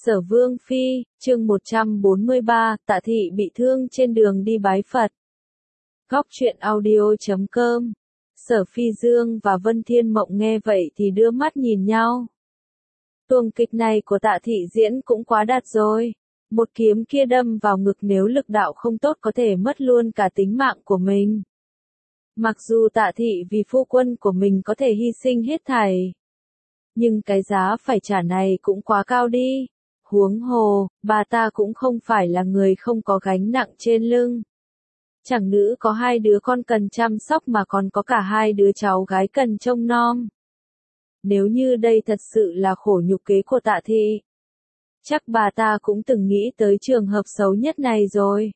Sở Vương Phi, chương 143, Tạ Thị bị thương trên đường đi bái Phật. Góc truyện audio.com. Sở Phi Dương và Vân Thiên Mộng nghe vậy thì đưa mắt nhìn nhau. Tuồng kịch này của Tạ Thị diễn cũng quá đạt rồi. Một kiếm kia đâm vào ngực nếu lực đạo không tốt có thể mất luôn cả tính mạng của mình. Mặc dù Tạ Thị vì phu quân của mình có thể hy sinh hết thảy, nhưng cái giá phải trả này cũng quá cao đi. Huống hồ, bà ta cũng không phải là người không có gánh nặng trên lưng. Chẳng nữ có hai đứa con cần chăm sóc mà còn có cả hai đứa cháu gái cần trông nom. Nếu như đây thật sự là khổ nhục kế của Tạ Thị, chắc bà ta cũng từng nghĩ tới trường hợp xấu nhất này rồi.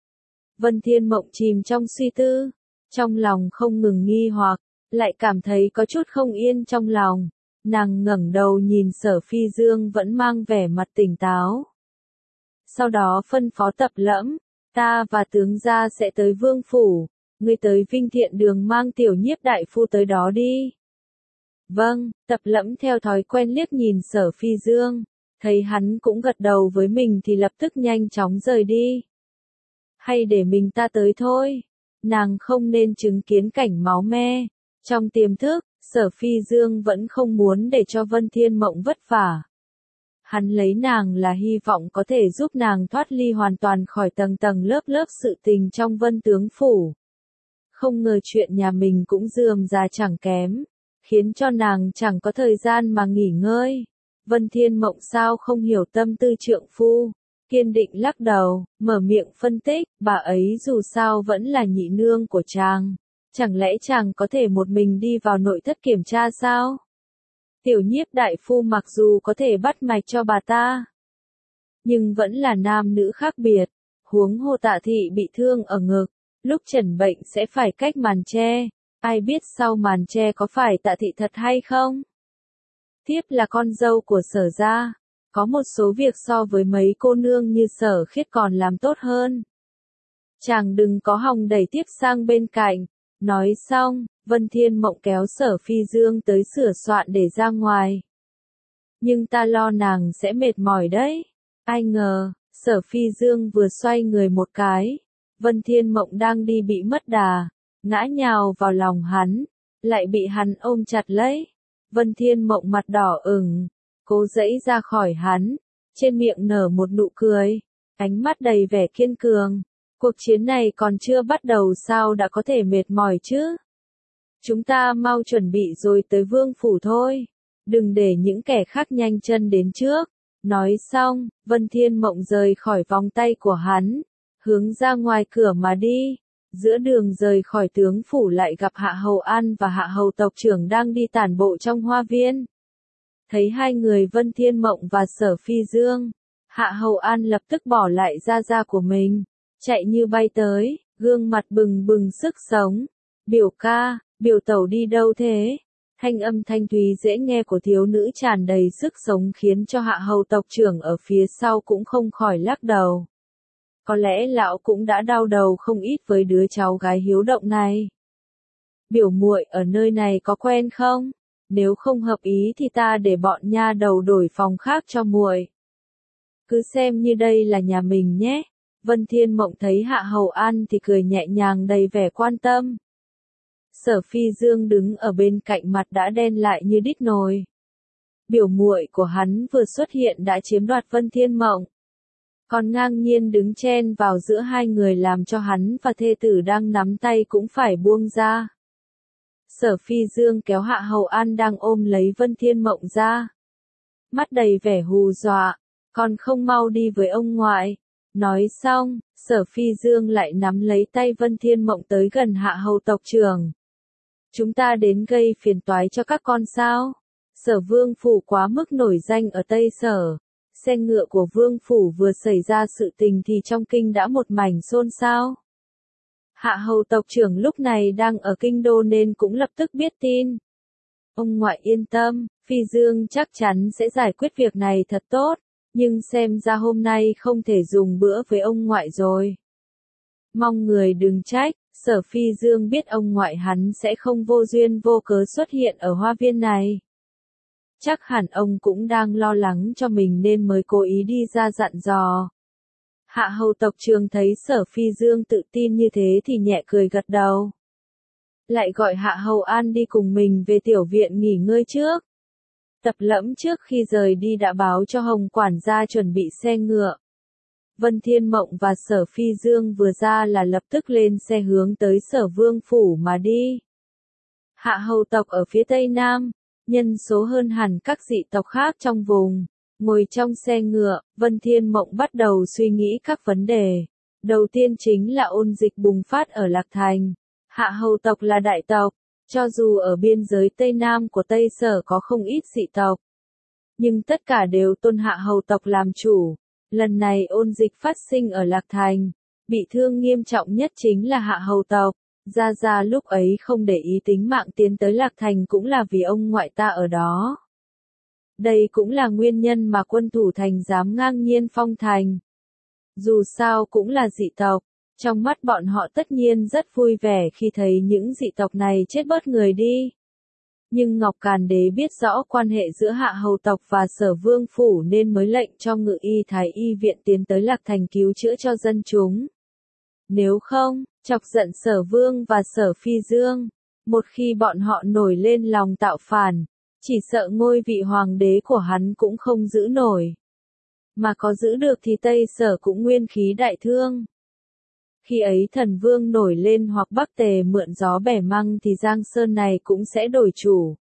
Vân Thiên Mộng chìm trong suy tư, trong lòng không ngừng nghi hoặc, lại cảm thấy có chút không yên trong lòng. Nàng ngẩng đầu nhìn Sở Phi Dương vẫn mang vẻ mặt tỉnh táo. Sau đó phân phó Tập Lẫm, ta và tướng gia sẽ tới Vương Phủ, ngươi tới Vinh Thiện Đường mang Tiểu Nhiếp đại phu tới đó đi. Vâng, Tập Lẫm theo thói quen liếc nhìn Sở Phi Dương, thấy hắn cũng gật đầu với mình thì lập tức nhanh chóng rời đi. Hay để mình ta tới thôi, nàng không nên chứng kiến cảnh máu me. Trong tiềm thức, Sở Phi Dương vẫn không muốn để cho Vân Thiên Mộng vất vả. Hắn lấy nàng là hy vọng có thể giúp nàng thoát ly hoàn toàn khỏi tầng tầng lớp lớp sự tình trong Vân Tướng Phủ. Không ngờ chuyện nhà mình cũng rườm rà chẳng kém, khiến cho nàng chẳng có thời gian mà nghỉ ngơi. Vân Thiên Mộng sao không hiểu tâm tư trượng phu, kiên định lắc đầu, mở miệng phân tích, bà ấy dù sao vẫn là nhị nương của chàng. Chẳng lẽ chàng có thể một mình đi vào nội thất kiểm tra sao? Tiểu Nhiếp đại phu mặc dù có thể bắt mạch cho bà ta, nhưng vẫn là nam nữ khác biệt. Huống hồ Tạ Thị bị thương ở ngực, lúc chẩn bệnh sẽ phải cách màn che. Ai biết sau màn che có phải Tạ Thị thật hay không? Thiếp là con dâu của Sở gia, có một số việc so với mấy cô nương như Sở Khiết còn làm tốt hơn. Chàng đừng có hòng đẩy Thiếp sang bên cạnh. Nói xong, Vân Thiên Mộng kéo Sở Phi Dương tới sửa soạn để ra ngoài. Nhưng ta lo nàng sẽ mệt mỏi đấy. Ai ngờ, Sở Phi Dương vừa xoay người một cái, Vân Thiên Mộng đang đi bị mất đà, ngã nhào vào lòng hắn, lại bị hắn ôm chặt lấy. Vân Thiên Mộng mặt đỏ ửng, cố giãy ra khỏi hắn, trên miệng nở một nụ cười, ánh mắt đầy vẻ kiên cường. Cuộc chiến này còn chưa bắt đầu sao đã có thể mệt mỏi chứ? Chúng ta mau chuẩn bị rồi tới Vương Phủ thôi. Đừng để những kẻ khác nhanh chân đến trước. Nói xong, Vân Thiên Mộng rời khỏi vòng tay của hắn, hướng ra ngoài cửa mà đi. Giữa đường rời khỏi tướng phủ lại gặp Hạ Hầu An và Hạ Hầu tộc trưởng đang đi tản bộ trong hoa viên. Thấy hai người Vân Thiên Mộng và Sở Phi Dương, Hạ Hầu An lập tức bỏ lại gia của mình, chạy như bay tới, gương mặt bừng bừng sức sống. Biểu ca, biểu tẩu đi đâu thế? Thanh âm thanh thúy dễ nghe của thiếu nữ tràn đầy sức sống khiến cho Hạ Hầu tộc trưởng ở phía sau cũng không khỏi lắc đầu. Có lẽ lão cũng đã đau đầu không ít với đứa cháu gái hiếu động này. Biểu muội ở nơi này có quen không? Nếu không hợp ý thì ta để bọn nha đầu đổi phòng khác cho muội. Cứ xem như đây là nhà mình nhé. Vân Thiên Mộng thấy Hạ Hầu An thì cười nhẹ nhàng đầy vẻ quan tâm. Sở Phi Dương đứng ở bên cạnh mặt đã đen lại như đít nồi. Biểu muội của hắn vừa xuất hiện đã chiếm đoạt Vân Thiên Mộng, còn ngang nhiên đứng chen vào giữa hai người làm cho hắn và thê tử đang nắm tay cũng phải buông ra. Sở Phi Dương kéo Hạ Hầu An đang ôm lấy Vân Thiên Mộng ra, mắt đầy vẻ hù dọa, còn không mau đi với ông ngoại. Nói xong, Sở Phi Dương lại nắm lấy tay Vân Thiên Mộng tới gần Hạ Hầu tộc trưởng. Chúng ta đến gây phiền toái cho các con sao? Sở Vương Phủ quá mức nổi danh ở Tây Sở. Xe ngựa của Vương Phủ vừa xảy ra sự tình thì trong kinh đã một mảnh xôn xao. Hạ Hầu tộc trưởng lúc này đang ở kinh đô nên cũng lập tức biết tin. Ông ngoại yên tâm, Phi Dương chắc chắn sẽ giải quyết việc này thật tốt. Nhưng xem ra hôm nay không thể dùng bữa với ông ngoại rồi. Mong người đừng trách, Sở Phi Dương biết ông ngoại hắn sẽ không vô duyên vô cớ xuất hiện ở hoa viên này. Chắc hẳn ông cũng đang lo lắng cho mình nên mới cố ý đi ra dặn dò. Hạ hầu tộc trưởng thấy Sở Phi Dương tự tin như thế thì nhẹ cười gật đầu. Lại gọi Hạ hầu An đi cùng mình về tiểu viện nghỉ ngơi trước. Tập Lẫm trước khi rời đi đã báo cho Hồng quản gia chuẩn bị xe ngựa. Vân Thiên Mộng và Sở Phi Dương vừa ra là lập tức lên xe hướng tới Sở Vương phủ mà đi. Hạ hầu tộc ở phía tây nam, nhân số hơn hẳn các dị tộc khác trong vùng. Ngồi trong xe ngựa, Vân Thiên Mộng bắt đầu suy nghĩ các vấn đề. Đầu tiên chính là ôn dịch bùng phát ở Lạc Thành. Hạ hầu tộc là đại tộc, cho dù ở biên giới Tây Nam của Tây Sở có không ít dị tộc. Nhưng tất cả đều tôn Hạ hầu tộc làm chủ. Lần này ôn dịch phát sinh ở Lạc Thành, bị thương nghiêm trọng nhất chính là Hạ hầu tộc. Gia Gia lúc ấy không để ý tính mạng tiến tới Lạc Thành cũng là vì ông ngoại ta ở đó. Đây cũng là nguyên nhân mà quân thủ thành dám ngang nhiên phong thành. Dù sao cũng là dị tộc, trong mắt bọn họ tất nhiên rất vui vẻ khi thấy những dị tộc này chết bớt người đi. Nhưng Ngọc Càn Đế biết rõ quan hệ giữa Hạ hầu tộc và Sở Vương phủ nên mới lệnh cho Ngự Y Thái Y viện tiến tới Lạc Thành cứu chữa cho dân chúng. Nếu không, chọc giận Sở Vương và Sở Phi Dương, một khi bọn họ nổi lên lòng tạo phản, chỉ sợ ngôi vị hoàng đế của hắn cũng không giữ nổi. Mà có giữ được thì Tây Sở cũng nguyên khí đại thương. Khi ấy Thần Vương nổi lên hoặc Bắc Tề mượn gió bẻ măng thì Giang Sơn này cũng sẽ đổi chủ.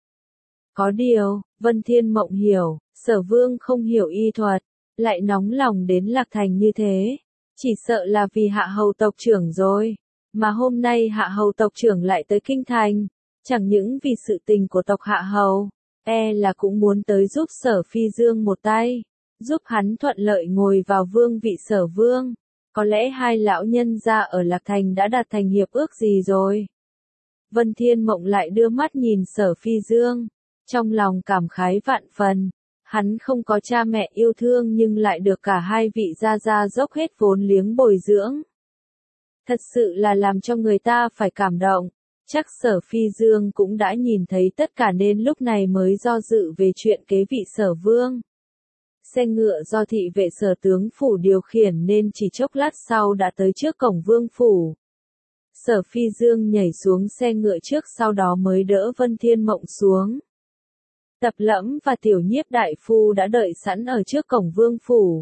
Có điều, Vân Thiên Mộng hiểu, Sở Vương không hiểu y thuật, lại nóng lòng đến Lạc Thành như thế. Chỉ sợ là vì Hạ hầu tộc trưởng rồi. Mà hôm nay Hạ hầu tộc trưởng lại tới Kinh Thành. Chẳng những vì sự tình của tộc Hạ hầu, là cũng muốn tới giúp Sở Phi Dương một tay. Giúp hắn thuận lợi ngồi vào vương vị Sở Vương. Có lẽ hai lão nhân gia ở Lạc Thành đã đạt thành hiệp ước gì rồi. Vân Thiên Mộng lại đưa mắt nhìn Sở Phi Dương. Trong lòng cảm khái vạn phần. Hắn không có cha mẹ yêu thương nhưng lại được cả hai vị gia gia dốc hết vốn liếng bồi dưỡng. Thật sự là làm cho người ta phải cảm động. Chắc Sở Phi Dương cũng đã nhìn thấy tất cả nên lúc này mới do dự về chuyện kế vị Sở Vương. Xe ngựa do thị vệ Sở tướng phủ điều khiển nên chỉ chốc lát sau đã tới trước cổng vương phủ. Sở Phi Dương nhảy xuống xe ngựa trước sau đó mới đỡ Vân Thiên Mộng xuống. Tập Lẫm và Tiểu Nhiếp đại phu đã đợi sẵn ở trước cổng vương phủ.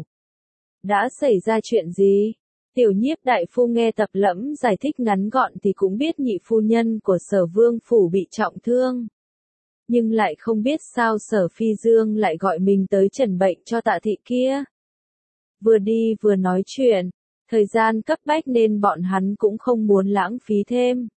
Đã xảy ra chuyện gì? Tiểu Nhiếp đại phu nghe Tập Lẫm giải thích ngắn gọn thì cũng biết nhị phu nhân của Sở Vương phủ bị trọng thương. Nhưng lại không biết sao Sở Phi Dương lại gọi mình tới trần bệnh cho Tạ thị kia. Vừa đi vừa nói chuyện, thời gian cấp bách nên bọn hắn cũng không muốn lãng phí thêm.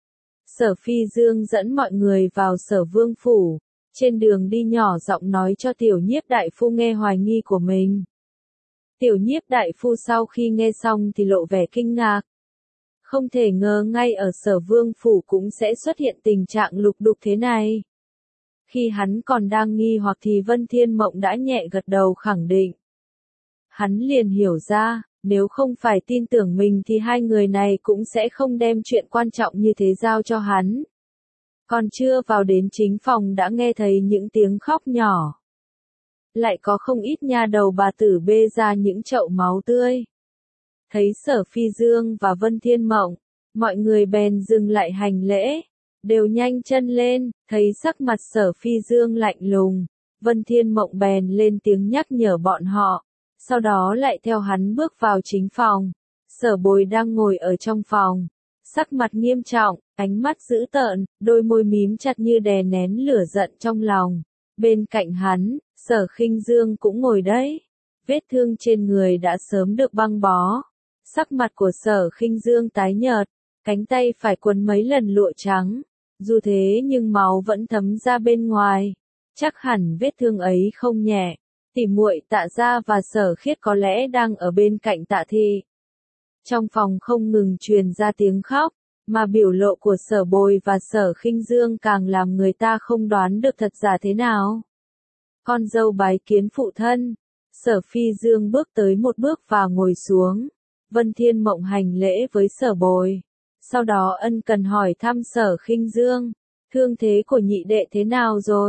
Sở Phi Dương dẫn mọi người vào Sở Vương phủ. Trên đường đi nhỏ giọng nói cho Tiểu Nhiếp đại phu nghe hoài nghi của mình. Tiểu Nhiếp đại phu sau khi nghe xong thì lộ vẻ kinh ngạc. Không thể ngờ ngay ở Sở Vương phủ cũng sẽ xuất hiện tình trạng lục đục thế này. Khi hắn còn đang nghi hoặc thì Vân Thiên Mộng đã nhẹ gật đầu khẳng định. Hắn liền hiểu ra, nếu không phải tin tưởng mình thì hai người này cũng sẽ không đem chuyện quan trọng như thế giao cho hắn. Còn chưa vào đến chính phòng đã nghe thấy những tiếng khóc nhỏ. Lại có không ít nha đầu bà tử bê ra những chậu máu tươi. Thấy Sở Phi Dương và Vân Thiên Mộng, mọi người bèn dừng lại hành lễ, đều nhanh chân lên, thấy sắc mặt Sở Phi Dương lạnh lùng, Vân Thiên Mộng bèn lên tiếng nhắc nhở bọn họ, sau đó lại theo hắn bước vào chính phòng. Sở Bồi đang ngồi ở trong phòng, sắc mặt nghiêm trọng, ánh mắt dữ tợn, đôi môi mím chặt như đè nén lửa giận trong lòng. Bên cạnh hắn, Sở Khinh Dương cũng ngồi đấy. Vết thương trên người đã sớm được băng bó. Sắc mặt của Sở Khinh Dương tái nhợt, cánh tay phải quấn mấy lần lụa trắng. Dù thế nhưng máu vẫn thấm ra bên ngoài. Chắc hẳn vết thương ấy không nhẹ. Tỷ muội Tạ Gia và Sở Khiết có lẽ đang ở bên cạnh Tạ thị. Trong phòng không ngừng truyền ra tiếng khóc, mà biểu lộ của Sở Bồi và Sở Khinh Dương càng làm người ta không đoán được thật giả thế nào. Con dâu bái kiến phụ thân. Sở Phi Dương bước tới một bước và ngồi xuống. Vân Thiên Mộng hành lễ với Sở Bồi. Sau đó ân cần hỏi thăm Sở Khinh Dương. Thương thế của nhị đệ thế nào rồi?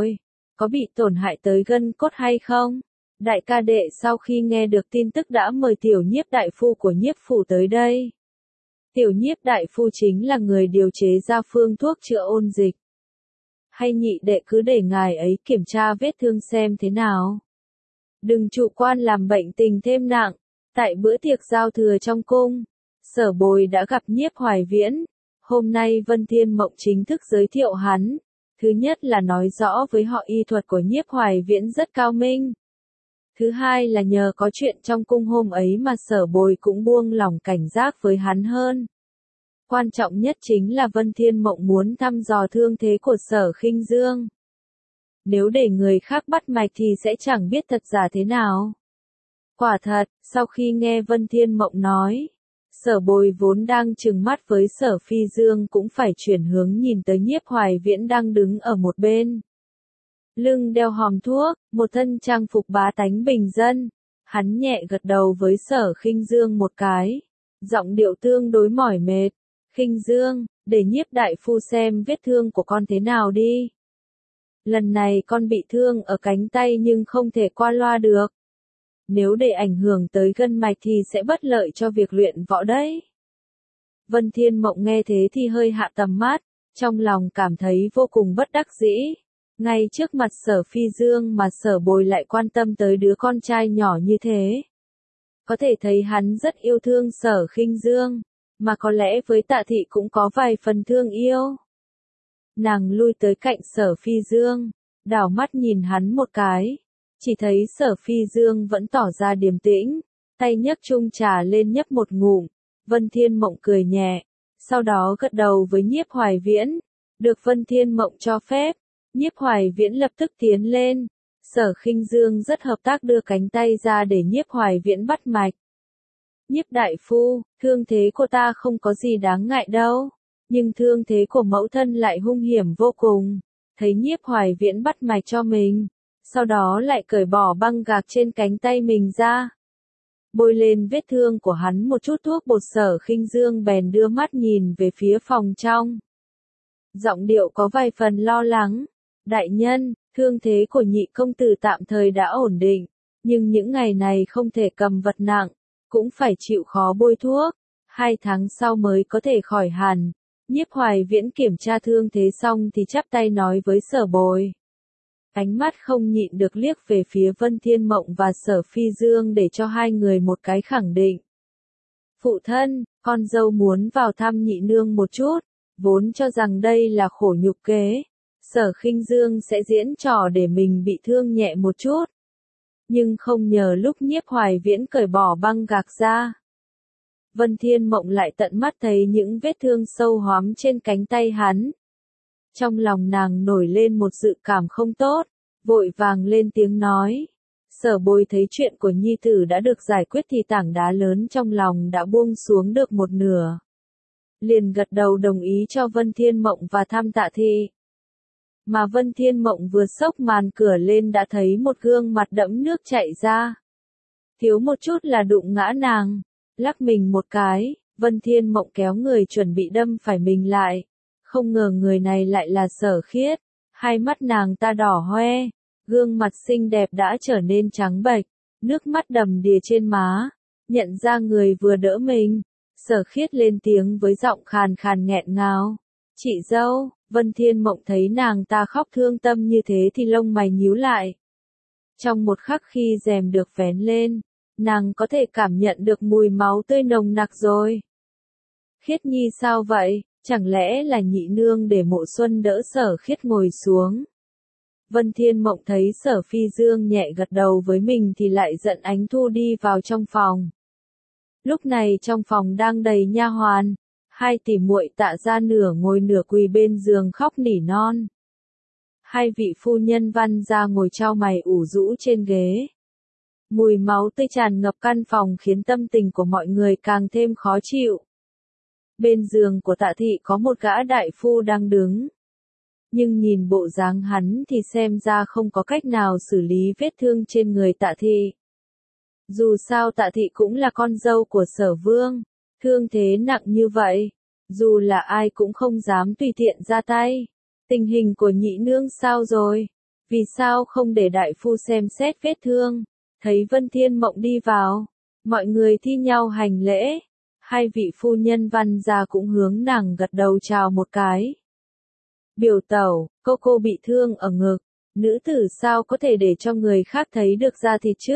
có bị tổn hại tới gân cốt hay không? Đại ca đệ sau khi nghe được tin tức đã mời tiểu nhiếp đại phu của nhiếp phủ tới đây. Tiểu nhiếp đại phu chính là người điều chế ra phương thuốc chữa ôn dịch. Hay nhị đệ cứ để ngài ấy kiểm tra vết thương xem thế nào. Đừng chủ quan làm bệnh tình thêm nặng. Tại bữa tiệc giao thừa trong cung, Sở Bồi đã gặp Nhiếp Hoài Viễn. Hôm nay Vân Thiên Mộng chính thức giới thiệu hắn. Thứ nhất là nói rõ với họ y thuật của Nhiếp Hoài Viễn rất cao minh. Thứ hai là nhờ có chuyện trong cung hôm ấy mà Sở Bồi cũng buông lỏng cảnh giác với hắn hơn. Quan trọng nhất chính là Vân Thiên Mộng muốn thăm dò thương thế của Sở Khinh Dương. Nếu để người khác bắt mạch thì sẽ chẳng biết thật giả thế nào. Quả thật, sau khi nghe Vân Thiên Mộng nói, Sở Bồi vốn đang trừng mắt với Sở Phi Dương cũng phải chuyển hướng nhìn tới Nhiếp Hoài Viễn đang đứng ở một bên. Lưng đeo hòm thuốc, một thân trang phục bá tánh bình dân. Hắn nhẹ gật đầu với Sở Khinh Dương một cái. Giọng điệu tương đối mỏi mệt. Khinh Dương, để Nhiếp đại phu xem vết thương của con thế nào đi. Lần này con bị thương ở cánh tay nhưng không thể qua loa được. Nếu để ảnh hưởng tới gân mạch thì sẽ bất lợi cho việc luyện võ đấy. Vân Thiên Mộng nghe thế thì hơi hạ tầm mắt, trong lòng cảm thấy vô cùng bất đắc dĩ. Ngay trước mặt Sở Phi Dương mà Sở Bồi lại quan tâm tới đứa con trai nhỏ như thế. Có thể thấy hắn rất yêu thương Sở Khinh Dương, mà có lẽ với Tạ Thị cũng có vài phần thương yêu. Nàng lui tới cạnh Sở Phi Dương, đảo mắt nhìn hắn một cái. Chỉ thấy Sở Phi Dương vẫn tỏ ra điềm tĩnh, tay nhấc chung trà lên nhấp một ngụm. Vân Thiên Mộng cười nhẹ, sau đó gật đầu với Nhiếp Hoài Viễn. Được Vân Thiên Mộng cho phép, Nhiếp Hoài Viễn lập tức tiến lên. Sở Khinh Dương rất hợp tác đưa cánh tay ra để Nhiếp Hoài Viễn bắt mạch. Nhiếp đại phu, thương thế của ta không có gì đáng ngại đâu, nhưng thương thế của mẫu thân lại hung hiểm vô cùng. Thấy Nhiếp Hoài Viễn bắt mạch cho mình, sau đó lại cởi bỏ băng gạc trên cánh tay mình ra. Bôi lên vết thương của hắn một chút thuốc bột. Sở Khinh Dương bèn đưa mắt nhìn về phía phòng trong. Giọng điệu có vài phần lo lắng. Đại nhân, thương thế của nhị công tử tạm thời đã ổn định, nhưng những ngày này không thể cầm vật nặng, cũng phải chịu khó bôi thuốc, 2 tháng sau mới có thể khỏi hẳn. Nhiếp Hoài Viễn kiểm tra thương thế xong thì chắp tay nói với Sở Bồi. Ánh mắt không nhịn được liếc về phía Vân Thiên Mộng và Sở Phi Dương để cho hai người một cái khẳng định. Phụ thân, con dâu muốn vào thăm nhị nương một chút, vốn cho rằng đây là khổ nhục kế. Sở Khinh Dương sẽ diễn trò để mình bị thương nhẹ một chút. Nhưng không nhờ lúc Nhiếp Hoài Viễn cởi bỏ băng gạc ra, Vân Thiên Mộng lại tận mắt thấy những vết thương sâu hoắm trên cánh tay hắn. Trong lòng nàng nổi lên một dự cảm không tốt, vội vàng lên tiếng nói. Sở Bồi thấy chuyện của nhi tử đã được giải quyết thì tảng đá lớn trong lòng đã buông xuống được một nửa. Liền gật đầu đồng ý cho Vân Thiên Mộng và thăm Tạ Thị. Mà Vân Thiên Mộng vừa xốc màn cửa lên đã thấy một gương mặt đẫm nước chảy ra. Thiếu một chút là đụng ngã nàng, lắc mình một cái, Vân Thiên Mộng kéo người chuẩn bị đâm phải mình lại. Không ngờ người này lại là Sở Khiết, hai mắt nàng ta đỏ hoe, gương mặt xinh đẹp đã trở nên trắng bệch, nước mắt đầm đìa trên má. Nhận ra người vừa đỡ mình, Sở Khiết lên tiếng với giọng khàn khàn nghẹn ngào. Chị dâu. Vân Thiên Mộng thấy nàng ta khóc thương tâm như thế thì lông mày nhíu lại. Trong một khắc khi rèm được vén lên, nàng có thể cảm nhận được mùi máu tươi nồng nặc rồi. Khiết Nhi sao vậy, chẳng lẽ là nhị nương để Mộ Xuân đỡ Sở Khiết ngồi xuống. Vân Thiên Mộng thấy Sở Phi Dương nhẹ gật đầu với mình thì lại giận Ánh Thu đi vào trong phòng. Lúc này trong phòng đang đầy nha hoàn. Hai tỷ muội Tạ gia nửa ngồi nửa quỳ bên giường khóc nỉ non. Hai vị phu nhân Văn gia ngồi chau mày ủ rũ trên ghế. Mùi máu tươi tràn ngập căn phòng khiến tâm tình của mọi người càng thêm khó chịu. Bên giường của Tạ Thị có một gã đại phu đang đứng. Nhưng nhìn bộ dáng hắn thì xem ra không có cách nào xử lý vết thương trên người Tạ Thị. Dù sao Tạ Thị cũng là con dâu của Sở Vương. Thương thế nặng như vậy, dù là ai cũng không dám tùy tiện ra tay. Tình hình của nhị nương sao rồi? Vì sao không để đại phu xem xét vết thương? Thấy Vân Thiên Mộng đi vào, mọi người thi nhau hành lễ. Hai vị phu nhân Văn gia cũng hướng nàng gật đầu chào một cái. Biểu tẩu, cô bị thương ở ngực, nữ tử sao có thể để cho người khác thấy được da thịt chứ?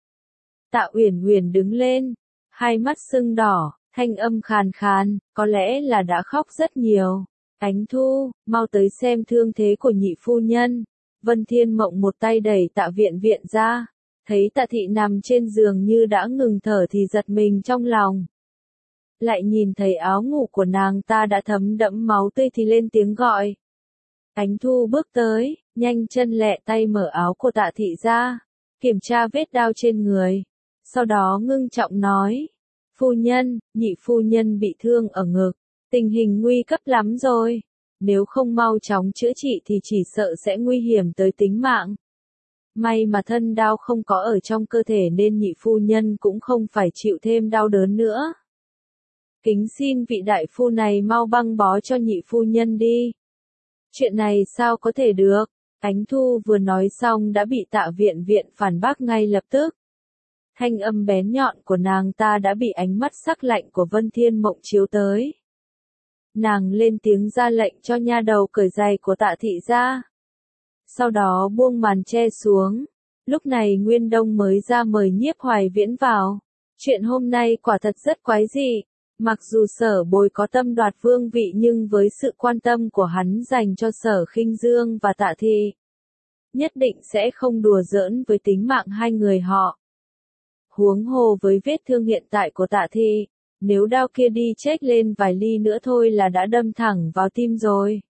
Tạ Uyển Uyển đứng lên, hai mắt sưng đỏ, thanh âm khàn khàn, có lẽ là đã khóc rất nhiều. Ánh Thu, mau tới xem thương thế của nhị phu nhân. Vân Thiên Mộng một tay đẩy Tạ Viện Viện ra, thấy Tạ Thị nằm trên giường như đã ngừng thở thì giật mình trong lòng. Lại nhìn thấy áo ngủ của nàng ta đã thấm đẫm máu tươi thì lên tiếng gọi. Ánh Thu bước tới, nhanh chân lẹ tay mở áo của Tạ Thị ra, kiểm tra vết đao trên người. Sau đó ngưng trọng nói, phu nhân, nhị phu nhân bị thương ở ngực, tình hình nguy cấp lắm rồi. Nếu không mau chóng chữa trị thì chỉ sợ sẽ nguy hiểm tới tính mạng. May mà thân đao không có ở trong cơ thể nên nhị phu nhân cũng không phải chịu thêm đau đớn nữa. Kính xin vị đại phu này mau băng bó cho nhị phu nhân đi. Chuyện này sao có thể được? Ánh Thu vừa nói xong đã bị Tạ Viện Viện phản bác ngay lập tức. Thanh âm bén nhọn của nàng ta đã bị ánh mắt sắc lạnh của Vân Thiên Mộng chiếu tới. Nàng lên tiếng ra lệnh cho nha đầu cởi giày của Tạ Thị ra. Sau đó buông màn che xuống. Lúc này Nguyên Đông mới ra mời Nhiếp Hoài Viễn vào. Chuyện hôm nay quả thật rất quái dị. Mặc dù Sở Bồi có tâm đoạt vương vị nhưng với sự quan tâm của hắn dành cho Sở Khinh Dương và Tạ Thị, nhất định sẽ không đùa giỡn với tính mạng hai người họ. Huống hồ với vết thương hiện tại của Tạ Thị, nếu đao kia đi chếch lên vài ly nữa thôi là đã đâm thẳng vào tim rồi.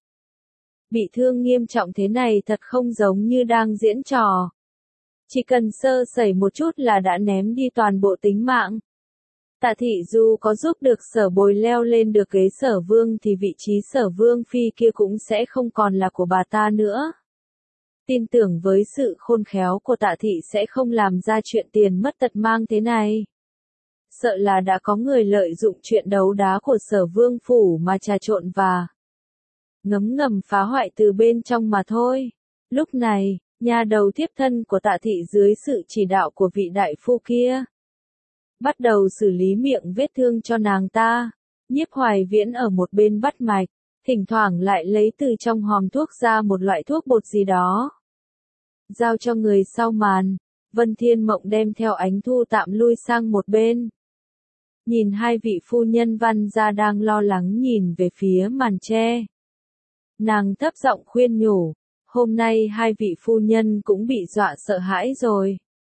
Bị thương nghiêm trọng thế này thật không giống như đang diễn trò. Chỉ cần sơ sẩy một chút là đã ném đi toàn bộ tính mạng. Tạ Thị dù có giúp được Sở Bồi leo lên được ghế Sở Vương thì vị trí Sở Vương phi kia cũng sẽ không còn là của bà ta nữa. Tin tưởng với sự khôn khéo của Tạ Thị sẽ không làm ra chuyện tiền mất tật mang thế này. Sợ là đã có người lợi dụng chuyện đấu đá của Sở Vương phủ mà trà trộn và ngấm ngầm phá hoại từ bên trong mà thôi. Lúc này, nha đầu tiếp thân của Tạ Thị dưới sự chỉ đạo của vị đại phu kia bắt đầu xử lý miệng vết thương cho nàng ta. Nhiếp Hoài Viễn ở một bên bắt mạch, thỉnh thoảng lại lấy từ trong hòm thuốc ra một loại thuốc bột gì đó. Giao cho người sau màn, Vân Thiên Mộng đem theo Ánh Thu tạm lui sang một bên. Nhìn hai vị phu nhân Văn gia đang lo lắng nhìn về phía màn tre. Nàng thấp giọng khuyên nhủ, hôm nay hai vị phu nhân cũng bị dọa sợ hãi rồi.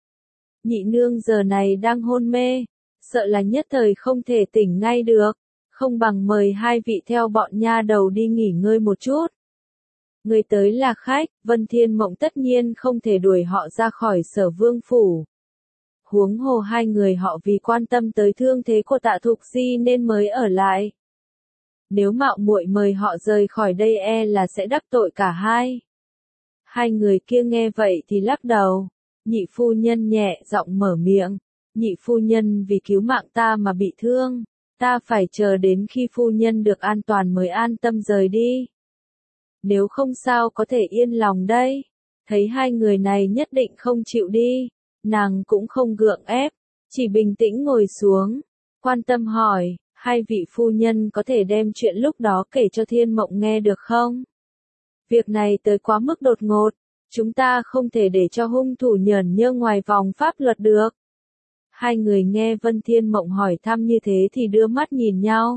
Nhị nương giờ này đang hôn mê, sợ là nhất thời không thể tỉnh ngay được, không bằng mời hai vị theo bọn nha đầu đi nghỉ ngơi một chút. Người tới là khách, Vân Thiên Mộng tất nhiên không thể đuổi họ ra khỏi Sở Vương phủ. Huống hồ hai người họ vì quan tâm tới thương thế của Tạ Thục Di nên mới ở lại. Nếu mạo muội mời họ rời khỏi đây e là sẽ đắc tội cả hai. Hai người kia nghe vậy thì lắc đầu. Nhị phu nhân nhẹ giọng mở miệng. Nhị phu nhân vì cứu mạng ta mà bị thương. Ta phải chờ đến khi phu nhân được an toàn mới an tâm rời đi. Nếu không sao có thể yên lòng đây. Thấy hai người này nhất định không chịu đi. Nàng cũng không gượng ép. Chỉ bình tĩnh ngồi xuống. Quan tâm hỏi, hai vị phu nhân có thể đem chuyện lúc đó kể cho Thiên Mộng nghe được không? Việc này tới quá mức đột ngột. Chúng ta không thể để cho hung thủ nhởn nhơ ngoài vòng pháp luật được. Hai người nghe Vân Thiên Mộng hỏi thăm như thế thì đưa mắt nhìn nhau.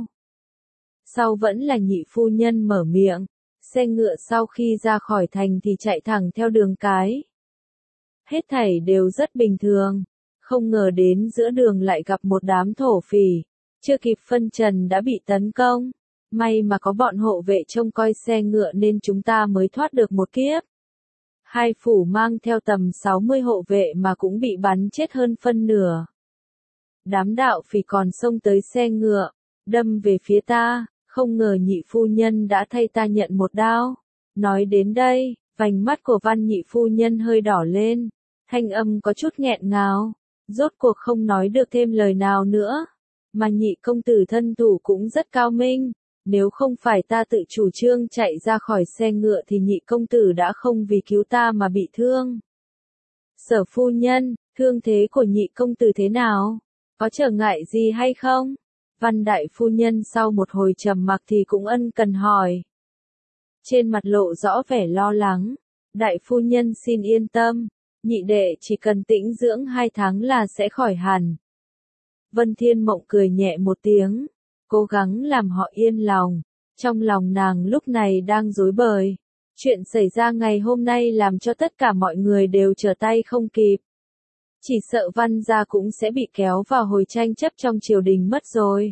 Sau vẫn là nhị phu nhân mở miệng. Xe ngựa sau khi ra khỏi thành thì chạy thẳng theo đường cái. Hết thảy đều rất bình thường. Không ngờ đến giữa đường lại gặp một đám thổ phỉ. Chưa kịp phân trần đã bị tấn công. May mà có bọn hộ vệ trông coi xe ngựa nên chúng ta mới thoát được một kiếp. Hai phủ mang theo tầm 60 hộ vệ mà cũng bị bắn chết hơn phân nửa. Đám đạo phỉ còn xông tới xe ngựa, đâm về phía ta, không ngờ nhị phu nhân đã thay ta nhận một đao. Nói đến đây, vành mắt của Văn nhị phu nhân hơi đỏ lên, thanh âm có chút nghẹn ngào, rốt cuộc không nói được thêm lời nào nữa. Mà nhị công tử thân thủ cũng rất cao minh, Nếu không phải ta tự chủ trương chạy ra khỏi xe ngựa thì nhị công tử đã không vì cứu ta mà bị thương. Sở phu nhân, thương thế của nhị công tử thế nào? Có trở ngại gì hay không? Văn đại phu nhân sau một hồi trầm mặc thì cũng ân cần hỏi. Trên mặt lộ rõ vẻ lo lắng. Đại phu nhân xin yên tâm, nhị đệ chỉ cần tĩnh dưỡng 2 tháng là sẽ khỏi hẳn. Vân Thiên Mộng cười nhẹ một tiếng, cố gắng làm họ yên lòng. Trong lòng nàng lúc này đang rối bời. Chuyện xảy ra ngày hôm nay làm cho tất cả mọi người đều trở tay không kịp. Chỉ sợ Văn gia cũng sẽ bị kéo vào hồi tranh chấp trong triều đình mất rồi.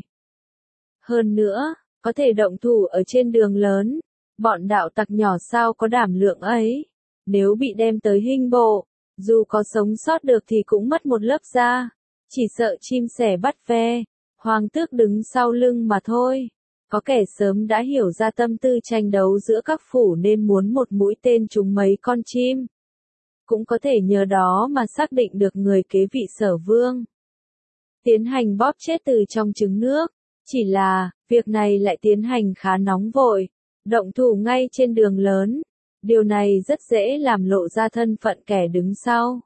Hơn nữa, có thể động thủ ở trên đường lớn, bọn đạo tặc nhỏ sao có đảm lượng ấy. Nếu bị đem tới Hinh Bộ, dù có sống sót được thì cũng mất một lớp da. Chỉ sợ chim sẻ bắt ve, hoàng tước đứng sau lưng mà thôi. Có kẻ sớm đã hiểu ra tâm tư tranh đấu giữa các phủ nên muốn một mũi tên trúng mấy con chim. Cũng có thể nhờ đó mà xác định được người kế vị Sở Vương. Tiến hành bóp chết từ trong trứng nước. Chỉ là, việc này lại tiến hành khá nóng vội. Động thủ ngay trên đường lớn. Điều này rất dễ làm lộ ra thân phận kẻ đứng sau.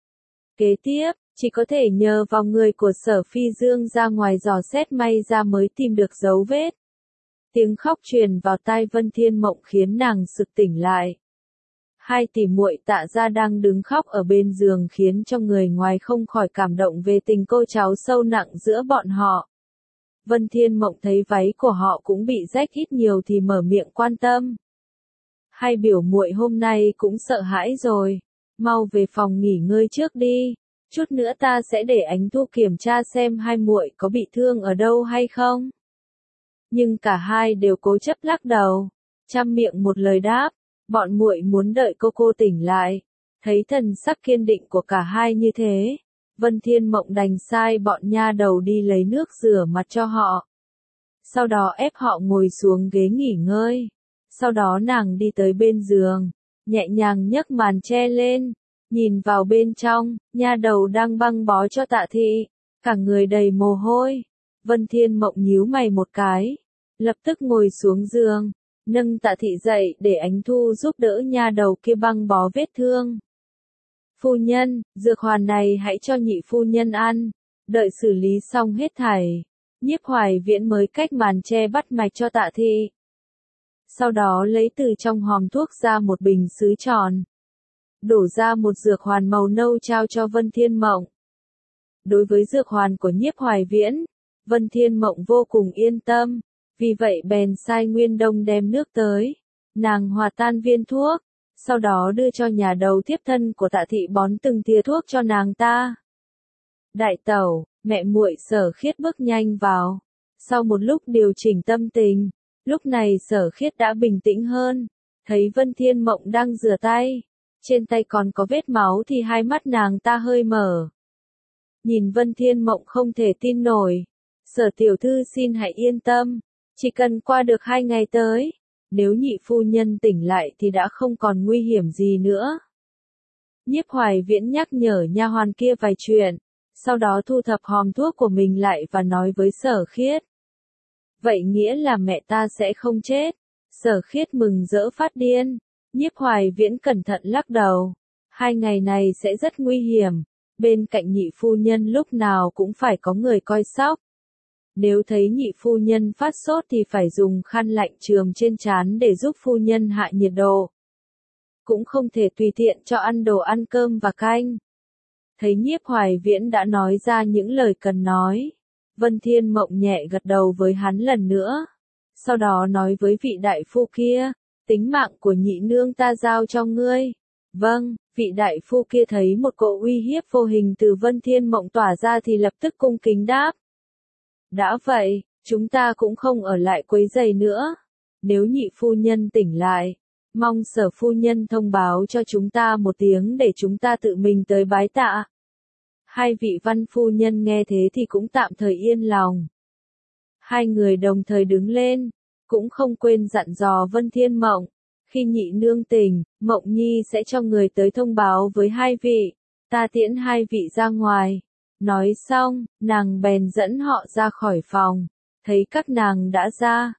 Kế tiếp, chỉ có thể nhờ vào người của Sở Phi Dương ra ngoài dò xét may ra mới tìm được dấu vết. Tiếng khóc truyền vào tai Vân Thiên Mộng khiến nàng sực tỉnh lại. Hai tỷ muội Tạ gia đang đứng khóc ở bên giường khiến cho người ngoài không khỏi cảm động về tình cô cháu sâu nặng giữa bọn họ. Vân Thiên Mộng thấy váy của họ cũng bị rách ít nhiều thì mở miệng quan tâm. Hai biểu muội hôm nay cũng sợ hãi rồi, mau về phòng nghỉ ngơi trước đi, chút nữa ta sẽ để Ánh Thu kiểm tra xem hai muội có bị thương ở đâu hay không. Nhưng cả hai đều cố chấp lắc đầu, trăm miệng một lời đáp, bọn muội muốn đợi cô tỉnh lại. Thấy thần sắc kiên định của cả hai như thế, Vân Thiên Mộng đành sai bọn nha đầu đi lấy nước rửa mặt cho họ. Sau đó ép họ ngồi xuống ghế nghỉ ngơi. Sau đó nàng đi tới bên giường, nhẹ nhàng nhấc màn che lên, nhìn vào bên trong, nha đầu đang băng bó cho Tạ Thị, cả người đầy mồ hôi. Vân Thiên Mộng nhíu mày một cái, lập tức ngồi xuống giường, nâng Tạ Thị dậy để Ánh Thu giúp đỡ nha đầu kia băng bó vết thương. Phu nhân, dược hoàn này hãy cho nhị phu nhân ăn, đợi xử lý xong hết thảy. Nhiếp Hoài Viễn mới cách màn che bắt mạch cho Tạ Thị. Sau đó lấy từ trong hòm thuốc ra một bình sứ tròn. Đổ ra một dược hoàn màu nâu trao cho Vân Thiên Mộng. Đối với dược hoàn của Nhiếp Hoài Viễn, Vân Thiên Mộng vô cùng yên tâm, vì vậy bèn sai Nguyên Đông đem nước tới. Nàng hòa tan viên thuốc, sau đó đưa cho nhà đầu thiếp thân của Tạ Thị bón từng thìa thuốc cho nàng ta. Đại tẩu, mẹ muội Sở Khiết bước nhanh vào. Sau một lúc điều chỉnh tâm tình, lúc này Sở Khiết đã bình tĩnh hơn, thấy Vân Thiên Mộng đang rửa tay, trên tay còn có vết máu thì hai mắt nàng ta hơi mở. Nhìn Vân Thiên Mộng không thể tin nổi, Sở tiểu thư xin hãy yên tâm, chỉ cần qua được 2 ngày tới, nếu nhị phu nhân tỉnh lại thì đã không còn nguy hiểm gì nữa. Nhiếp Hoài Viễn nhắc nhở nha hoàn kia vài chuyện, sau đó thu thập hòm thuốc của mình lại và nói với Sở Khiết. Vậy nghĩa là mẹ ta sẽ không chết. Sở Khiết mừng rỡ phát điên. Nhiếp Hoài Viễn cẩn thận lắc đầu. 2 ngày này sẽ rất nguy hiểm. Bên cạnh nhị phu nhân lúc nào cũng phải có người coi sóc. Nếu thấy nhị phu nhân phát sốt thì phải dùng khăn lạnh chườm trên trán để giúp phu nhân hạ nhiệt độ. Cũng không thể tùy tiện cho ăn đồ ăn cơm và canh. Thấy Nhiếp Hoài Viễn đã nói ra những lời cần nói, Vân Thiên Mộng nhẹ gật đầu với hắn lần nữa. Sau đó nói với vị đại phu kia, tính mạng của nhị nương ta giao cho ngươi. Vâng, vị đại phu kia thấy một cỗ uy hiếp vô hình từ Vân Thiên Mộng tỏa ra thì lập tức cung kính đáp. Đã vậy, chúng ta cũng không ở lại quấy rầy nữa. Nếu nhị phu nhân tỉnh lại, mong Sở phu nhân thông báo cho chúng ta một tiếng để chúng ta tự mình tới bái tạ. Hai vị văn phu nhân nghe thế thì cũng tạm thời yên lòng. Hai người đồng thời đứng lên, cũng không quên dặn dò Vân Thiên Mộng. Khi nhị nương tỉnh, Mộng Nhi sẽ cho người tới thông báo với hai vị, ta tiễn hai vị ra ngoài. Nói xong, nàng bèn dẫn họ ra khỏi phòng, thấy các nàng đã ra.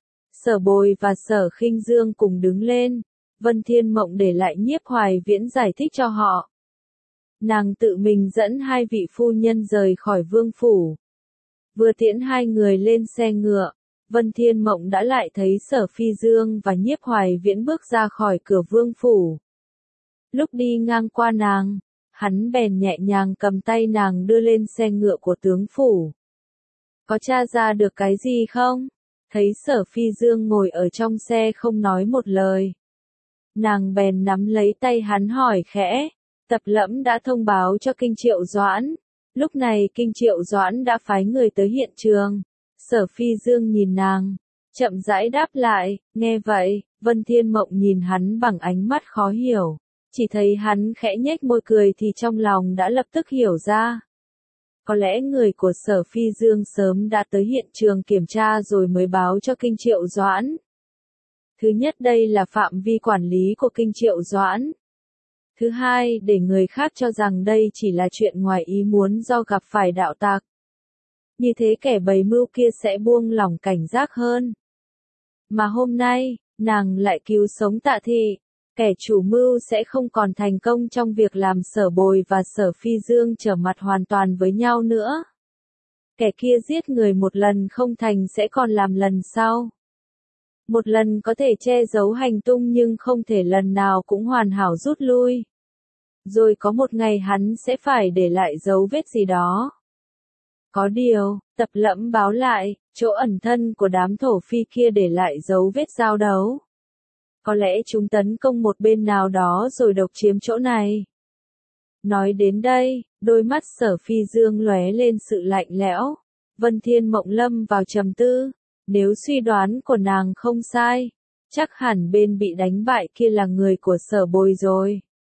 Sở Bồi và Sở Khinh Dương cùng đứng lên, Vân Thiên Mộng để lại Nhiếp Hoài Viễn giải thích cho họ. Nàng tự mình dẫn hai vị phu nhân rời khỏi vương phủ. Vừa tiễn hai người lên xe ngựa, Vân Thiên Mộng đã lại thấy Sở Phi Dương và Nhiếp Hoài Viễn bước ra khỏi cửa vương phủ. Lúc đi ngang qua nàng, hắn bèn nhẹ nhàng cầm tay nàng đưa lên xe ngựa của tướng phủ. Có tra ra được cái gì không? Thấy Sở Phi Dương ngồi ở trong xe không nói một lời. Nàng bèn nắm lấy tay hắn hỏi khẽ, Tập Lẫm đã thông báo cho Kinh Triệu Doãn. Lúc này Kinh Triệu Doãn đã phái người tới hiện trường. Sở Phi Dương nhìn nàng, chậm rãi đáp lại, nghe vậy, Vân Thiên Mộng nhìn hắn bằng ánh mắt khó hiểu. Chỉ thấy hắn khẽ nhếch môi cười thì trong lòng đã lập tức hiểu ra. Có lẽ người của Sở Phi Dương sớm đã tới hiện trường kiểm tra rồi mới báo cho Kinh Triệu Doãn. Thứ nhất, đây là phạm vi quản lý của Kinh Triệu Doãn. Thứ hai, để người khác cho rằng đây chỉ là chuyện ngoài ý muốn do gặp phải đạo tặc. Như thế kẻ bày mưu kia sẽ buông lỏng cảnh giác hơn. Mà hôm nay, nàng lại cứu sống Tạ Thị. Kẻ chủ mưu sẽ không còn thành công trong việc làm Sở Bồi và Sở Phi Dương trở mặt hoàn toàn với nhau nữa. Kẻ kia giết người một lần không thành sẽ còn làm lần sau. Một lần có thể che giấu hành tung nhưng không thể lần nào cũng hoàn hảo rút lui. Rồi có một ngày hắn sẽ phải để lại dấu vết gì đó. Có điều, Tập Lẫm báo lại, chỗ ẩn thân của đám thổ phi kia để lại dấu vết giao đấu. Có lẽ chúng tấn công một bên nào đó rồi độc chiếm chỗ này. Nói đến đây, đôi mắt Sở Phi Dương lóe lên sự lạnh lẽo. Vân Thiên Mộng lâm vào trầm tư. Nếu suy đoán của nàng không sai, chắc hẳn bên bị đánh bại kia là người của Sở Bồi rồi.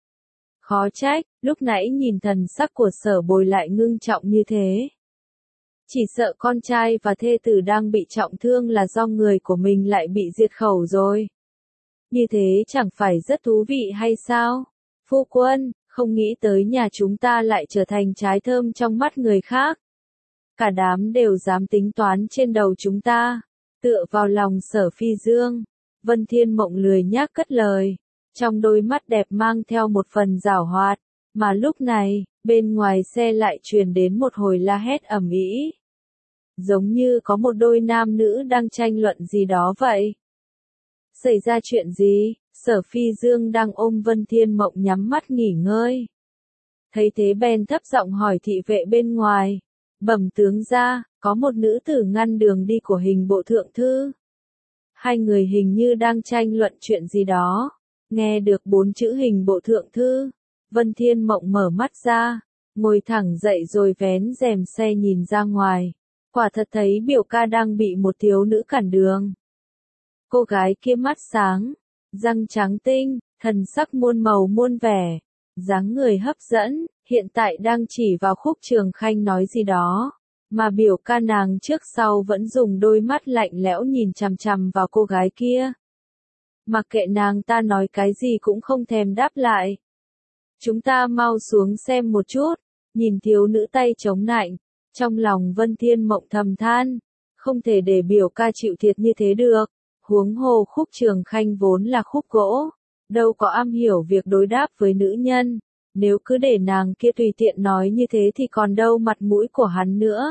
Khó trách, lúc nãy nhìn thần sắc của Sở Bồi lại ngưng trọng như thế. Chỉ sợ con trai và thê tử đang bị trọng thương là do người của mình lại bị diệt khẩu rồi. Như thế chẳng phải rất thú vị hay sao? Phu quân, không nghĩ tới nhà chúng ta lại trở thành trái thơm trong mắt người khác. Cả đám đều dám tính toán trên đầu chúng ta. Tựa vào lòng Sở Phi Dương, Vân Thiên Mộng lười nhác cất lời. Trong đôi mắt đẹp mang theo một phần giảo hoạt. Mà lúc này, bên ngoài xe lại truyền đến một hồi la hét ầm ĩ. Giống như có một đôi nam nữ đang tranh luận gì đó vậy. Xảy ra chuyện gì? Sở Phi Dương đang ôm Vân Thiên Mộng nhắm mắt nghỉ ngơi. Thấy thế bèn thấp giọng hỏi thị vệ bên ngoài. Bẩm tướng gia, có một nữ tử ngăn đường đi của Hình bộ thượng thư. Hai người hình như đang tranh luận chuyện gì đó. Nghe được 4 chữ Hình bộ thượng thư, Vân Thiên Mộng mở mắt ra, ngồi thẳng dậy rồi vén rèm xe nhìn ra ngoài. Quả thật thấy biểu ca đang bị một thiếu nữ cản đường. Cô gái kia mắt sáng, răng trắng tinh, thần sắc muôn màu muôn vẻ, dáng người hấp dẫn, hiện tại đang chỉ vào Khúc Trường Khanh nói gì đó, mà biểu ca nàng trước sau vẫn dùng đôi mắt lạnh lẽo nhìn chằm chằm vào cô gái kia. Mặc kệ nàng ta nói cái gì cũng không thèm đáp lại. Chúng ta mau xuống xem một chút, nhìn thiếu nữ tay chống nạnh, trong lòng Vân Thiên Mộng thầm than, không thể để biểu ca chịu thiệt như thế được. Huống hồ Khúc Trường Khanh vốn là khúc gỗ, đâu có am hiểu việc đối đáp với nữ nhân, nếu cứ để nàng kia tùy tiện nói như thế thì còn đâu mặt mũi của hắn nữa.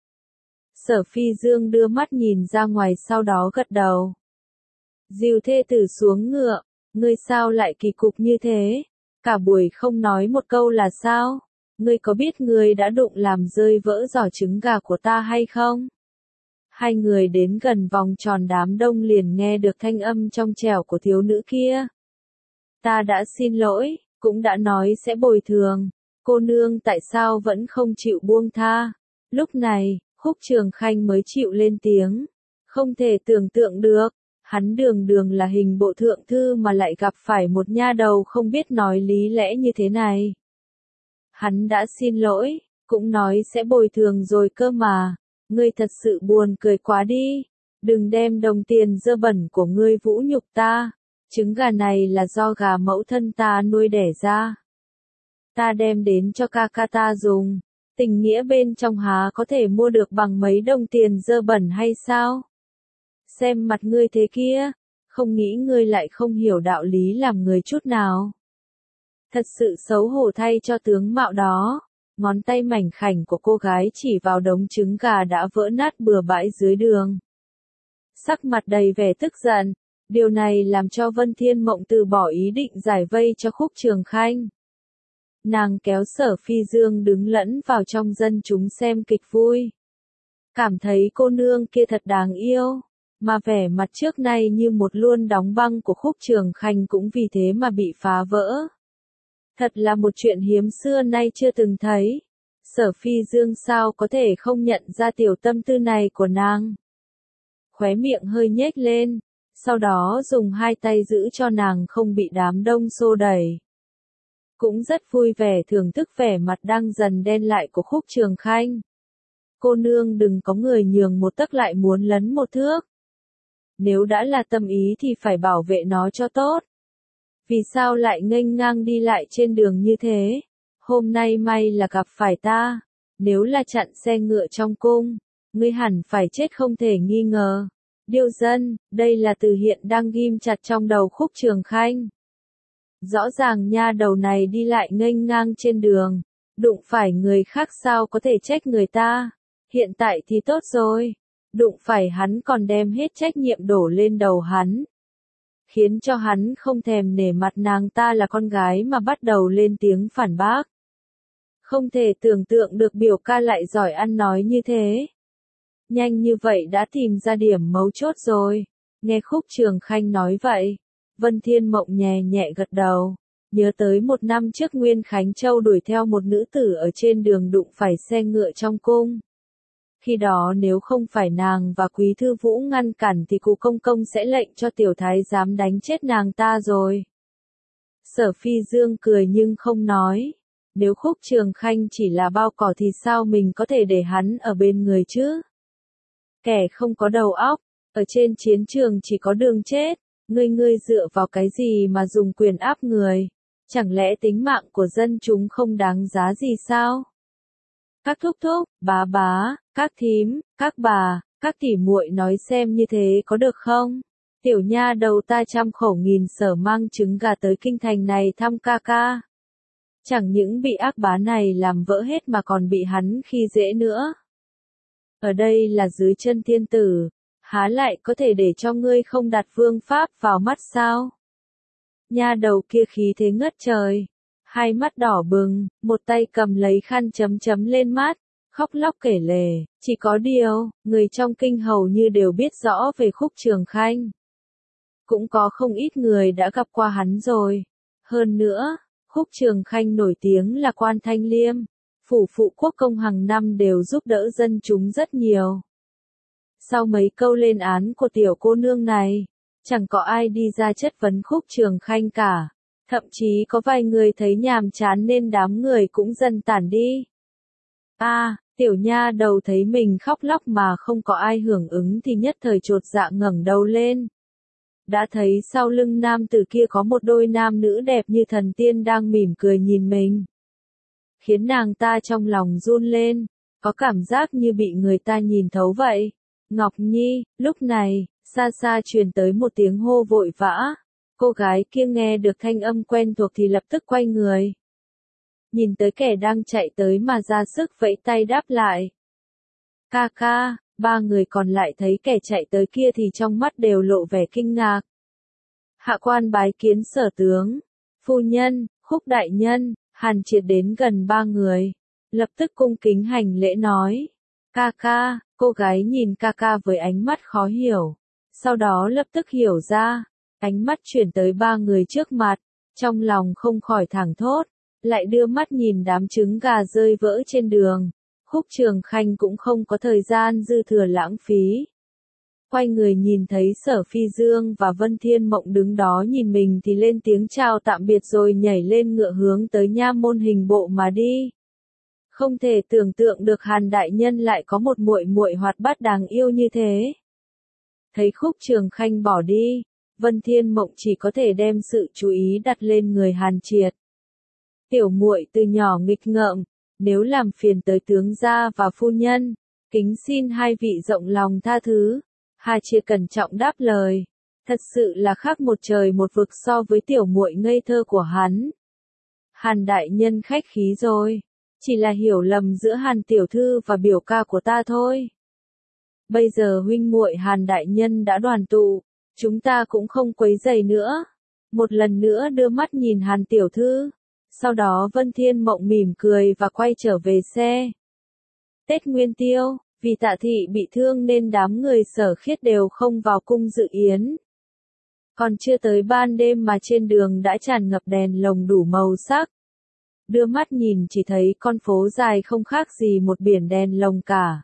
Sở Phi Dương đưa mắt nhìn ra ngoài sau đó gật đầu. Dìu thê tử xuống ngựa, ngươi sao lại kỳ cục như thế, cả buổi không nói một câu là sao, ngươi có biết ngươi đã đụng làm rơi vỡ giỏ trứng gà của ta hay không? Hai người đến gần vòng tròn đám đông liền nghe được thanh âm trong trẻo của thiếu nữ kia. Ta đã xin lỗi, cũng đã nói sẽ bồi thường, cô nương tại sao vẫn không chịu buông tha? Lúc này, Khúc Trường Khanh mới chịu lên tiếng. Không thể tưởng tượng được, hắn đường đường là Hình bộ thượng thư mà lại gặp phải một nha đầu không biết nói lý lẽ như thế này. Hắn đã xin lỗi, cũng nói sẽ bồi thường rồi cơ mà. Ngươi thật sự buồn cười quá đi, đừng đem đồng tiền dơ bẩn của ngươi vũ nhục ta, trứng gà này là do gà mẫu thân ta nuôi đẻ ra. Ta đem đến cho ca ca ta dùng, tình nghĩa bên trong há có thể mua được bằng mấy đồng tiền dơ bẩn hay sao? Xem mặt ngươi thế kia, không nghĩ ngươi lại không hiểu đạo lý làm người chút nào. Thật sự xấu hổ thay cho tướng mạo đó. Ngón tay mảnh khảnh của cô gái chỉ vào đống trứng gà đã vỡ nát bừa bãi dưới đường. Sắc mặt đầy vẻ tức giận, điều này làm cho Vân Thiên Mộng từ bỏ ý định giải vây cho Khúc Trường Khanh. Nàng kéo Sở Phi Dương đứng lẫn vào trong dân chúng xem kịch vui. Cảm thấy cô nương kia thật đáng yêu, mà vẻ mặt trước nay như một luôn đóng băng của Khúc Trường Khanh cũng vì thế mà bị phá vỡ. Thật là một chuyện hiếm xưa nay chưa từng thấy. Sở Phi Dương sao có thể không nhận ra tiểu tâm tư này của nàng. Khóe miệng hơi nhếch lên, sau đó dùng hai tay giữ cho nàng không bị đám đông xô đẩy. Cũng rất vui vẻ thưởng thức vẻ mặt đang dần đen lại của Khúc Trường Khanh. Cô nương đừng có người nhường một tấc lại muốn lấn một thước. Nếu đã là tâm ý thì phải bảo vệ nó cho tốt. Vì sao lại nghênh ngang đi lại trên đường như thế? Hôm nay may là gặp phải ta. Nếu là chặn xe ngựa trong cung, ngươi hẳn phải chết không thể nghi ngờ. Điêu dân, đây là từ hiện đang ghim chặt trong đầu Khúc Trường Khanh. Rõ ràng nha đầu này đi lại nghênh ngang trên đường, đụng phải người khác sao có thể trách người ta. Hiện tại thì tốt rồi, đụng phải hắn còn đem hết trách nhiệm đổ lên đầu hắn. Khiến cho hắn không thèm nể mặt nàng ta là con gái mà bắt đầu lên tiếng phản bác. Không thể tưởng tượng được biểu ca lại giỏi ăn nói như thế. Nhanh như vậy đã tìm ra điểm mấu chốt rồi. Nghe Khúc Trường Khanh nói vậy, Vân Thiên Mộng nhẹ nhẹ gật đầu. Nhớ tới một năm trước Nguyên Khánh Châu đuổi theo một nữ tử ở trên đường đụng phải xe ngựa trong cung. Khi đó nếu không phải nàng và Quý Thư Vũ ngăn cản thì cụ công công sẽ lệnh cho tiểu thái giám đánh chết nàng ta rồi. Sở Phi Dương cười nhưng không nói. Nếu Khúc Trường Khanh chỉ là bao cỏ thì sao mình có thể để hắn ở bên người chứ? Kẻ không có đầu óc, ở trên chiến trường chỉ có đường chết. Ngươi dựa vào cái gì mà dùng quyền áp người? Chẳng lẽ tính mạng của dân chúng không đáng giá gì sao? Các thúc thúc, bá bá, các thím, các bà, các tỷ muội nói xem như thế có được không? Tiểu nha đầu ta trăm khẩu nghìn sở mang trứng gà tới kinh thành này thăm ca ca. Chẳng những bị ác bá này làm vỡ hết mà còn bị hắn khi dễ nữa. Ở đây là dưới chân thiên tử, há lại có thể để cho ngươi không đặt vương pháp vào mắt sao? Nha đầu kia khí thế ngất trời, hai mắt đỏ bừng, một tay cầm lấy khăn chấm chấm lên mắt, khóc lóc kể lể. Chỉ có điều, người trong kinh hầu như đều biết rõ về Khúc Trường Khanh. Cũng có không ít người đã gặp qua hắn rồi. Hơn nữa, Khúc Trường Khanh nổi tiếng là quan thanh liêm, phủ phụ quốc công hàng năm đều giúp đỡ dân chúng rất nhiều. Sau mấy câu lên án của tiểu cô nương này, chẳng có ai đi ra chất vấn Khúc Trường Khanh cả. Thậm chí có vài người thấy nhàm chán nên đám người cũng dần tản đi. Tiểu nha đầu thấy mình khóc lóc mà không có ai hưởng ứng thì nhất thời chột dạ ngẩng đầu lên. Đã thấy sau lưng nam tử kia có một đôi nam nữ đẹp như thần tiên đang mỉm cười nhìn mình. Khiến nàng ta trong lòng run lên, có cảm giác như bị người ta nhìn thấu vậy. Ngọc Nhi, lúc này, xa xa truyền tới một tiếng hô vội vã. Cô gái kia nghe được thanh âm quen thuộc thì lập tức quay người. Nhìn tới kẻ đang chạy tới mà ra sức vẫy tay đáp lại. Ca ca, ba người còn lại thấy kẻ chạy tới kia thì trong mắt đều lộ vẻ kinh ngạc. Hạ quan bái kiến sở tướng, phu nhân, Khúc đại nhân, Hàn Triệt đến gần ba người. Lập tức cung kính hành lễ nói. Ca ca, cô gái nhìn ca ca với ánh mắt khó hiểu. Sau đó lập tức hiểu ra. Ánh mắt chuyển tới ba người trước mặt, trong lòng không khỏi thảng thốt, lại đưa mắt nhìn đám trứng gà rơi vỡ trên đường. Khúc Trường Khanh cũng không có thời gian dư thừa lãng phí. Quay người nhìn thấy Sở Phi Dương và Vân Thiên Mộng đứng đó nhìn mình thì lên tiếng chào tạm biệt rồi nhảy lên ngựa hướng tới nha môn hình bộ mà đi. Không thể tưởng tượng được Hàn đại nhân lại có một muội muội hoạt bát đáng yêu như thế. Thấy Khúc Trường Khanh bỏ đi, Vân Thiên Mộng chỉ có thể đem sự chú ý đặt lên người Hàn Triệt. Tiểu muội từ nhỏ nghịch ngợm, nếu làm phiền tới tướng gia và phu nhân, kính xin hai vị rộng lòng tha thứ. Hà Triệt cẩn trọng đáp lời. Thật sự là khác một trời một vực so với tiểu muội ngây thơ của hắn. Hàn đại nhân khách khí rồi. Chỉ là hiểu lầm giữa Hàn tiểu thư và biểu ca của ta thôi. Bây giờ huynh muội Hàn đại nhân đã đoàn tụ, chúng ta cũng không quấy rầy nữa. Một lần nữa đưa mắt nhìn Hàn tiểu thư. Sau đó Vân Thiên Mộng mỉm cười và quay trở về xe. Tết Nguyên Tiêu, vì Tạ thị bị thương nên đám người Sở Khiết đều không vào cung dự yến. Còn chưa tới ban đêm mà trên đường đã tràn ngập đèn lồng đủ màu sắc. Đưa mắt nhìn chỉ thấy con phố dài không khác gì một biển đèn lồng cả.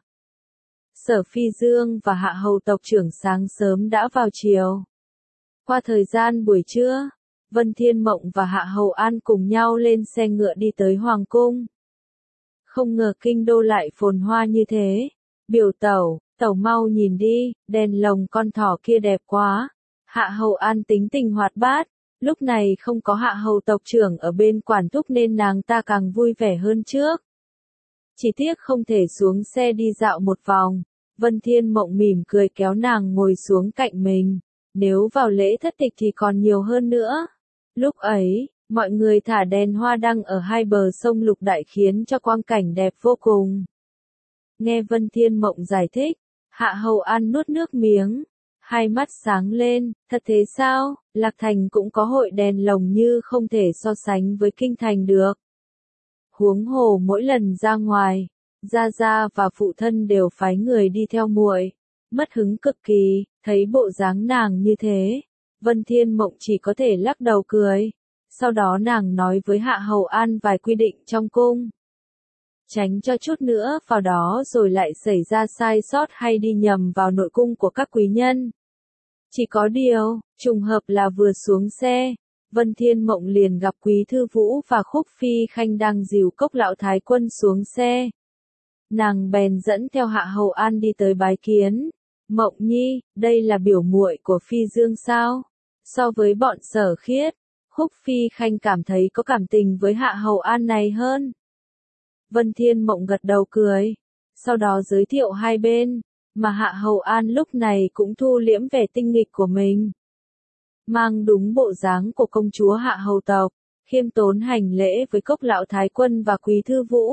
Sở Phi Dương và Hạ Hầu tộc trưởng sáng sớm đã vào chiều. Qua thời gian buổi trưa, Vân Thiên Mộng và Hạ Hầu An cùng nhau lên xe ngựa đi tới Hoàng Cung. Không ngờ kinh đô lại phồn hoa như thế. Biểu tẩu, tẩu mau nhìn đi, đèn lồng con thỏ kia đẹp quá. Hạ Hầu An tính tình hoạt bát, lúc này không có Hạ Hầu tộc trưởng ở bên quản thúc nên nàng ta càng vui vẻ hơn trước. Chỉ tiếc không thể xuống xe đi dạo một vòng. Vân Thiên Mộng mỉm cười kéo nàng ngồi xuống cạnh mình. Nếu vào lễ thất tịch thì còn nhiều hơn nữa. Lúc ấy, mọi người thả đèn hoa đăng ở hai bờ sông Lục Đại khiến cho quang cảnh đẹp vô cùng. Nghe Vân Thiên Mộng giải thích, Hạ Hầu An nuốt nước miếng, hai mắt sáng lên, thật thế sao, Lạc Thành cũng có hội đèn lồng như không thể so sánh với Kinh Thành được. Huống hồ mỗi lần ra ngoài, Gia Gia và phụ thân đều phái người đi theo muội, mất hứng cực kỳ, thấy bộ dáng nàng như thế. Vân Thiên Mộng chỉ có thể lắc đầu cười. Sau đó nàng nói với Hạ Hầu An vài quy định trong cung. Tránh cho chút nữa vào đó rồi lại xảy ra sai sót hay đi nhầm vào nội cung của các quý nhân. Chỉ có điều, trùng hợp là vừa xuống xe, Vân Thiên Mộng liền gặp Quý Thư Vũ và Khúc Phi Khanh đang dìu Cốc lão thái quân xuống xe. Nàng bèn dẫn theo Hạ Hầu An đi tới bái kiến. Mộng nhi, đây là biểu muội của Phi Dương sao? So với bọn Sở Khiết, Khúc Phi Khanh cảm thấy có cảm tình với Hạ Hầu An này hơn. Vân Thiên Mộng gật đầu cười, sau đó giới thiệu hai bên, mà Hạ Hầu An lúc này cũng thu liễm vẻ tinh nghịch của mình. Mang đúng bộ dáng của công chúa Hạ Hầu tộc, khiêm tốn hành lễ với Cốc lão thái quân và Quý Thư Vũ.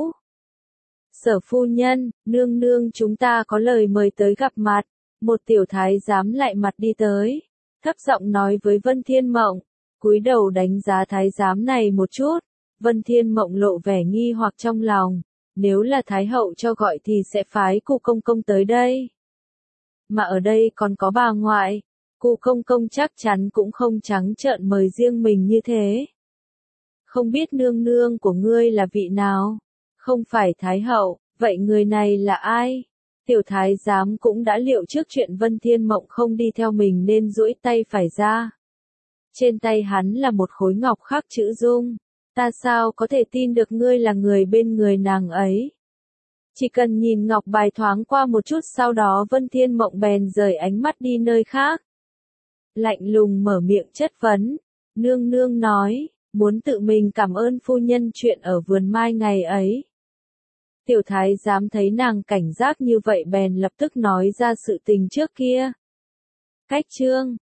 Sở phu nhân, nương nương chúng ta có lời mời tới gặp mặt. Một tiểu thái giám lại mặt đi tới, thấp giọng nói với Vân Thiên Mộng, cúi đầu đánh giá thái giám này một chút. Vân Thiên Mộng lộ vẻ nghi hoặc trong lòng, nếu là thái hậu cho gọi thì sẽ phái Cụ công công tới đây. Mà ở đây còn có bà ngoại, Cụ công công chắc chắn cũng không trắng trợn mời riêng mình như thế. Không biết nương nương của ngươi là vị nào? Không phải thái hậu, vậy người này là ai? Tiểu thái giám cũng đã liệu trước chuyện Vân Thiên Mộng không đi theo mình nên duỗi tay phải ra. Trên tay hắn là một khối ngọc khắc chữ Dung. Ta sao có thể tin được ngươi là người bên người nàng ấy? Chỉ cần nhìn ngọc bài thoáng qua một chút sau đó Vân Thiên Mộng bèn rời ánh mắt đi nơi khác. Lạnh lùng mở miệng chất vấn. Nương nương nói, muốn tự mình cảm ơn phu nhân chuyện ở vườn mai ngày ấy. Tiểu thái giám thấy nàng cảnh giác như vậy bèn lập tức nói ra sự tình trước kia. Cách chương